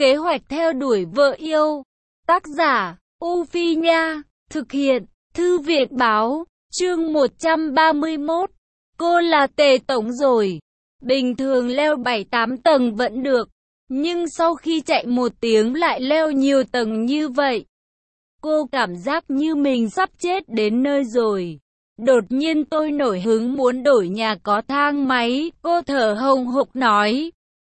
Kế hoạch theo đuổi vợ yêu. Tác giả, U Phi Nha. Thực hiện, Thư viện Báo. Chương 131. Cô là Tề Tổng rồi. Bình thường leo 7-8 tầng vẫn được. Nhưng sau khi chạy 1 tiếng lại leo nhiều tầng như vậy. Cô cảm giác như mình sắp chết đến nơi rồi. Đột nhiên tôi nổi hứng muốn đổi nhà có thang máy. Cô thở hồng hộc nói.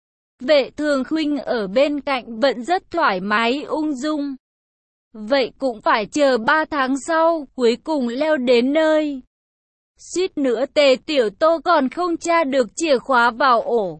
Vệ Thường Khuynh ở bên cạnh vẫn rất thoải mái ung dung. Vậy cũng phải chờ 3 tháng sau, cuối cùng leo đến nơi. Suýt nữa Tề Tiểu Tô còn không tra được chìa khóa vào ổ.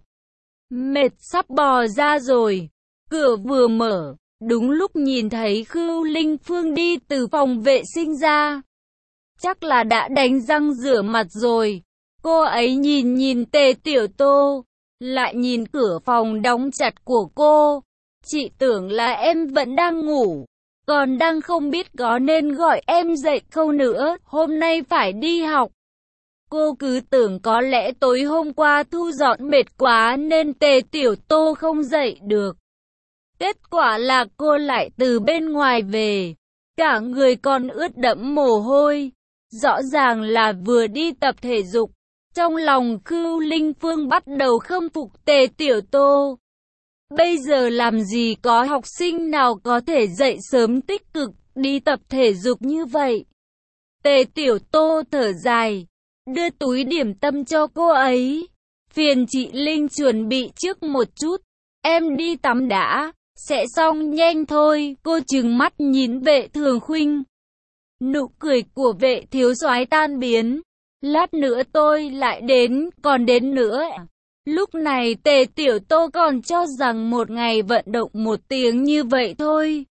Mệt sắp bò ra rồi. Cửa vừa mở, đúng lúc nhìn thấy Khưu Linh Phương đi từ phòng vệ sinh ra. Chắc là đã đánh răng rửa mặt rồi. Cô ấy nhìn Tề Tiểu Tô, lại nhìn cửa phòng đóng chặt của cô. Chị tưởng là em vẫn đang ngủ, còn đang không biết có nên gọi em dậy không nữa, hôm nay phải đi học. Cô cứ tưởng có lẽ tối hôm qua thu dọn mệt quá nên Tề Tiểu Tô không dậy được. Kết quả là cô lại từ bên ngoài về, cả người còn ướt đẫm mồ hôi. Rõ ràng là vừa đi tập thể dục. Trong lòng Khưu Linh Phương bắt đầu khâm phục Tề Tiểu Tô. Bây giờ làm gì có học sinh nào có thể dậy sớm tích cực đi tập thể dục như vậy. Tề Tiểu Tô thở dài, đưa túi điểm tâm cho cô ấy. Phiền chị Linh chuẩn bị trước một chút, em đi tắm đã, sẽ xong nhanh thôi. Cô trừng mắt nhìn Vệ Thường Khuynh. Nụ cười của Vệ thiếu soái tan biến. Lát nữa tôi lại đến, còn đến nữa. Lúc này Tề Tiểu Tô còn cho rằng một ngày vận động 1 tiếng như vậy thôi.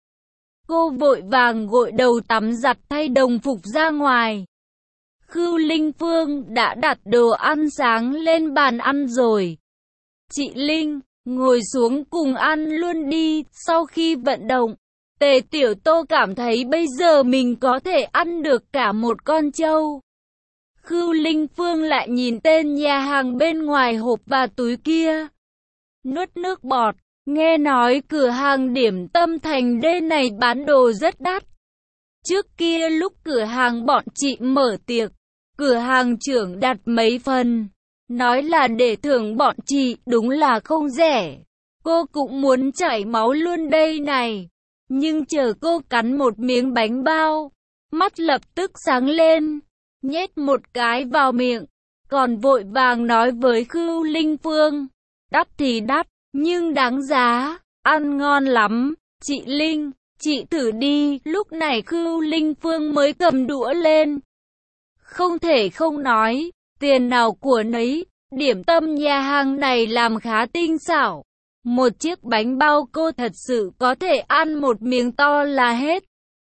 Cô vội vàng gội đầu tắm giặt thay đồng phục ra ngoài. Khưu Linh Phương đã đặt đồ ăn sáng lên bàn ăn rồi. Chị Linh, ngồi xuống cùng ăn luôn đi. Sau khi vận động, Tề Tiểu Tô cảm thấy bây giờ mình có thể ăn được cả một con trâu. Khưu Linh Phương lại nhìn tên nhà hàng bên ngoài hộp và túi kia. Nuốt nước bọt, nghe nói cửa hàng điểm tâm thành đê này bán đồ rất đắt. Trước kia lúc cửa hàng bọn chị mở tiệc, cửa hàng trưởng đặt mấy phần, nói là để thưởng bọn chị, đúng là không rẻ. Cô cũng muốn chảy máu luôn đây này. Nhưng chờ cô cắn một miếng bánh bao, mắt lập tức sáng lên, nhét một cái vào miệng, còn vội vàng nói với Khưu Linh Phương, đắt thì đắt, nhưng đáng giá, ăn ngon lắm. Chị Linh, chị thử đi. Lúc này Khưu Linh Phương mới cầm đũa lên. Không thể không nói, tiền nào của nấy, điểm tâm nhà hàng này làm khá tinh xảo. Một chiếc bánh bao cô thật sự có thể ăn một miếng to là hết.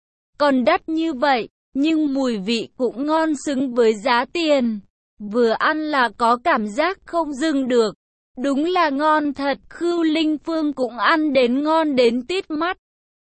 Còn đắt như vậy, nhưng mùi vị cũng ngon xứng với giá tiền. Vừa ăn là có cảm giác không dừng được. Đúng là ngon thật. Khưu Linh Phương cũng ăn đến ngon đến tít mắt.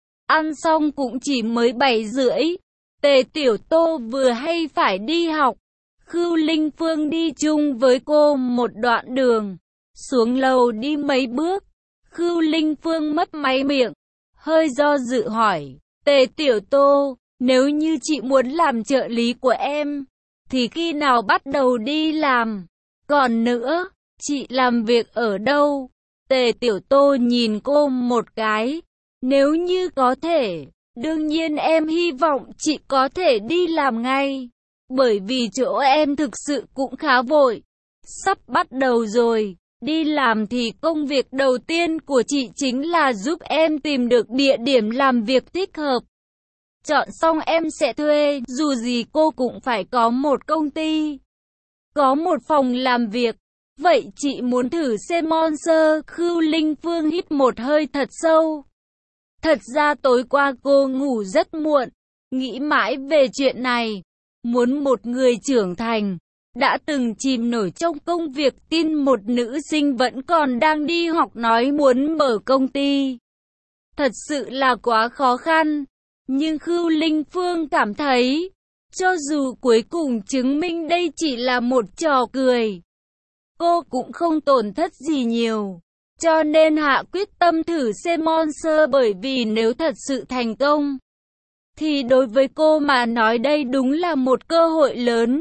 Ăn xong cũng chỉ mới 7:30. Tề Tiểu Tô vừa hay phải đi học. Khưu Linh Phương đi chung với cô một đoạn đường. Xuống lầu đi mấy bước, Khưu Linh Phương mấp máy miệng, hơi do dự hỏi, Tề Tiểu Tô, nếu như chị muốn làm trợ lý của em, thì khi nào bắt đầu đi làm? Còn nữa, chị làm việc ở đâu? Tề Tiểu Tô nhìn cô một cái, nếu như có thể, đương nhiên em hy vọng chị có thể đi làm ngay, bởi vì chỗ em thực sự cũng khá vội, sắp bắt đầu rồi. Đi làm thì công việc đầu tiên của chị chính là giúp em tìm được địa điểm làm việc thích hợp. Chọn xong em sẽ thuê, dù gì cô cũng phải có một công ty, có một phòng làm việc. Vậy chị muốn thử xem Monster. Khưu Linh Phương hít một hơi thật sâu. Thật ra tối qua cô ngủ rất muộn, nghĩ mãi về chuyện này. Muốn một người trưởng thành, đã từng chìm nổi trong công việc, tin một nữ sinh vẫn còn đang đi học nói muốn mở công ty. Thật sự là quá khó khăn. Nhưng Khưu Linh Phương cảm thấy, cho dù cuối cùng chứng minh đây chỉ là một trò cười, cô cũng không tổn thất gì nhiều. cho nên hạ quyết tâm thử xem Monster, bởi vì nếu thật sự thành công, thì đối với cô mà nói đây đúng là một cơ hội lớn.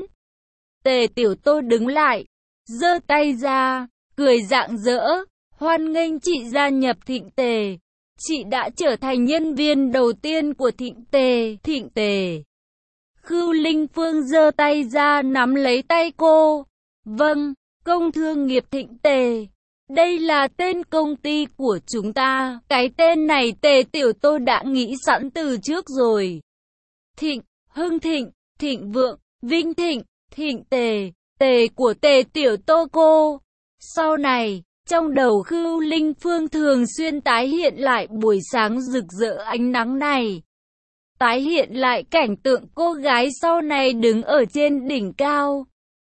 Tề Tiểu Tô đứng lại, giơ tay ra, cười rạng rỡ, hoan nghênh chị gia nhập Thịnh Tề. Chị đã trở thành nhân viên đầu tiên của Thịnh Tề. Thịnh Tề. Khưu Linh Phương giơ tay ra nắm lấy tay cô. Vâng, Công Thương nghiệp Thịnh Tề. Đây là tên công ty của chúng ta. Cái tên này Tề Tiểu Tô đã nghĩ sẵn từ trước rồi. Thịnh, Hưng Thịnh, Thịnh Vượng, Vinh Thịnh, Thịnh Tề, Tề của Tề Tiểu Tô cô. Sau này, trong đầu Khưu Linh Phương thường xuyên tái hiện lại buổi sáng rực rỡ ánh nắng này. Tái hiện lại cảnh tượng cô gái sau này đứng ở trên đỉnh cao,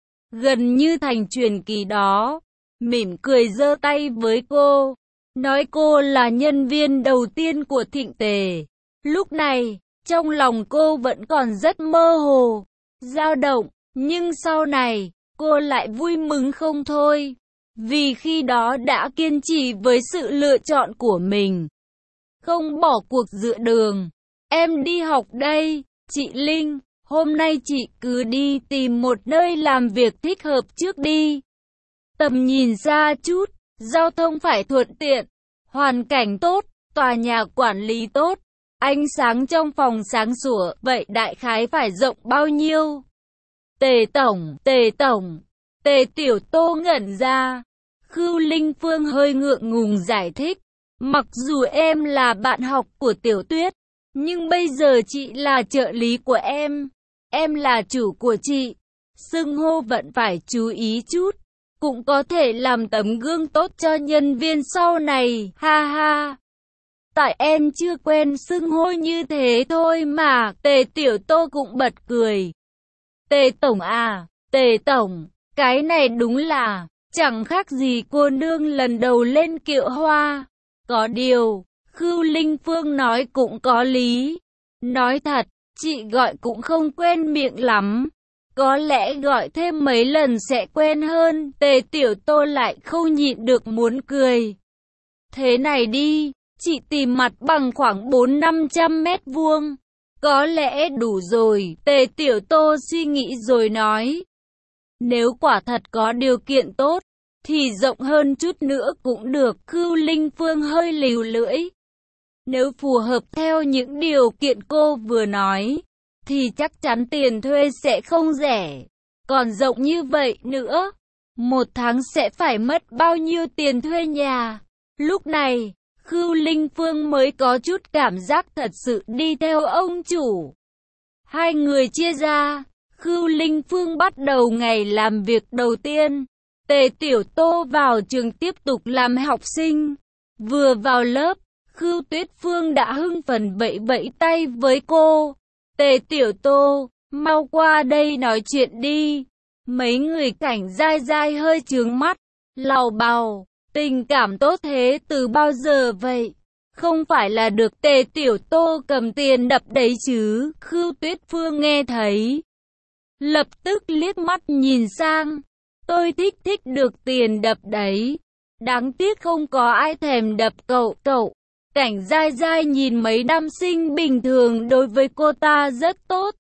gần như thành truyền kỳ đó. Mỉm cười giơ tay với cô, nói cô là nhân viên đầu tiên của Thịnh Tề. Lúc này, trong lòng cô vẫn còn rất mơ hồ, dao động, nhưng sau này, cô lại vui mừng không thôi. Vì khi đó đã kiên trì với sự lựa chọn của mình, không bỏ cuộc giữa đường. Em đi học đây, chị Linh, hôm nay chị cứ đi tìm một nơi làm việc thích hợp trước đi. Tầm nhìn xa chút, giao thông phải thuận tiện, hoàn cảnh tốt, tòa nhà quản lý tốt, ánh sáng trong phòng sáng sủa, vậy đại khái phải rộng bao nhiêu? Tề Tổng, Tề Tiểu Tô ngẩn ra. Khưu Linh Phương hơi ngượng ngùng giải thích, mặc dù em là bạn học của Tiểu Tuyết, nhưng bây giờ chị là trợ lý của em là chủ của chị, xưng hô vẫn phải chú ý chút, cũng có thể làm tấm gương tốt cho nhân viên sau này, ha ha. Tại em chưa quen xưng hô như thế thôi mà. Tề Tiểu Tô cũng bật cười. Tề Tổng à, Tề Tổng, cái này đúng là chẳng khác gì cô nương lần đầu lên kiệu hoa. Có điều, Khưu Linh Phương nói cũng có lý. Nói thật, chị gọi cũng không quen miệng lắm. Có lẽ gọi thêm mấy lần sẽ quen hơn. Tề Tiểu Tô lại không nhịn được muốn cười. Thế này đi, chị tìm mặt bằng khoảng 400-500 mét vuông. Có lẽ đủ rồi. Tề Tiểu Tô suy nghĩ rồi nói. Nếu quả thật có điều kiện tốt, thì rộng hơn chút nữa cũng được. Khưu Linh Phương hơi lìu lưỡi. Nếu phù hợp theo những điều kiện cô vừa nói, thì chắc chắn tiền thuê sẽ không rẻ. Còn rộng như vậy nữa, một tháng sẽ phải mất bao nhiêu tiền thuê nhà? Lúc này, Khưu Linh Phương mới có chút cảm giác thật sự đi theo ông chủ. Hai người chia ra, Khưu Linh Phương bắt đầu ngày làm việc đầu tiên. Tề Tiểu Tô vào trường tiếp tục làm học sinh. Vừa vào lớp, Khưu Tuyết Phương đã hưng phấn vẫy vẫy tay với cô. Tề Tiểu Tô, mau qua đây nói chuyện đi. Mấy người Cảnh dai dai hơi trướng mắt, lào bào, tình cảm tốt thế từ bao giờ vậy? Không phải là được Tề Tiểu Tô cầm tiền đập đấy chứ? Khưu Tuyết Phương nghe thấy, lập tức liếc mắt nhìn sang. Tôi thích được tiền đập đấy. Đáng tiếc không có ai thèm đập cậu. Cảnh dai dai nhìn mấy nam sinh bình thường đối với cô ta rất tốt.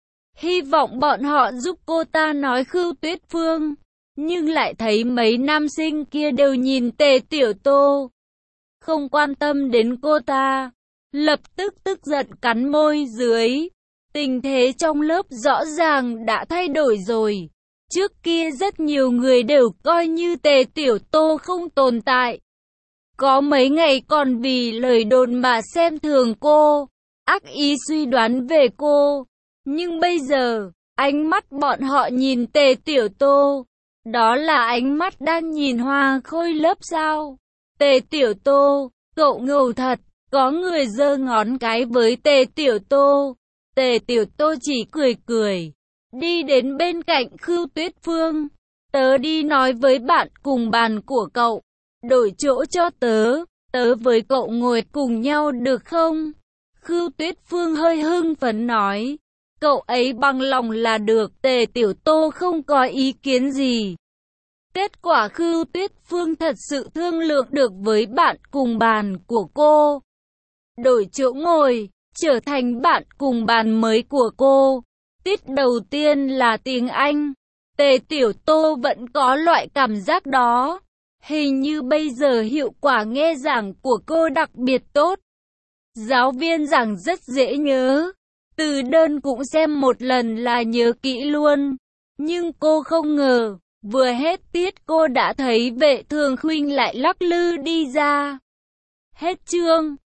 Hy vọng bọn họ giúp cô ta nói Khưu Tuyết Phương. Nhưng lại thấy mấy nam sinh kia đều nhìn Tề Tiểu Tô, không quan tâm đến cô ta. Lập tức tức giận cắn môi dưới. Tình thế trong lớp rõ ràng đã thay đổi rồi. Trước kia rất nhiều người đều coi như Tề Tiểu Tô không tồn tại. Có mấy ngày còn vì lời đồn mà xem thường cô, ác ý suy đoán về cô. Nhưng bây giờ, ánh mắt bọn họ nhìn Tề Tiểu Tô, đó là ánh mắt đang nhìn hoa khôi lớp sao? Tề Tiểu Tô, cậu ngầu thật. Có người giơ ngón cái với Tề Tiểu Tô. Tề Tiểu Tô chỉ cười. Đi đến bên cạnh Khưu Tuyết Phương. Tớ đi nói với bạn cùng bàn của cậu, đổi chỗ cho tớ với cậu ngồi cùng nhau được không? Khưu Tuyết Phương hơi hưng phấn nói. Cậu ấy bằng lòng là được. Tề Tiểu Tô không có ý kiến gì. Kết quả Khưu Tuyết Phương thật sự thương lượng được với bạn cùng bàn của cô. Đổi chỗ ngồi, trở thành bạn cùng bàn mới của cô. Tiết đầu tiên là tiếng Anh. Tề Tiểu Tô vẫn có loại cảm giác đó. Hình như bây giờ hiệu quả nghe giảng của cô đặc biệt tốt. Giáo viên giảng rất dễ nhớ. Từ đơn cũng xem một lần là nhớ kỹ luôn. Nhưng cô không ngờ, vừa hết tiết cô đã thấy Vệ Thường Khuynh lại lắc lư đi ra. Hết chương.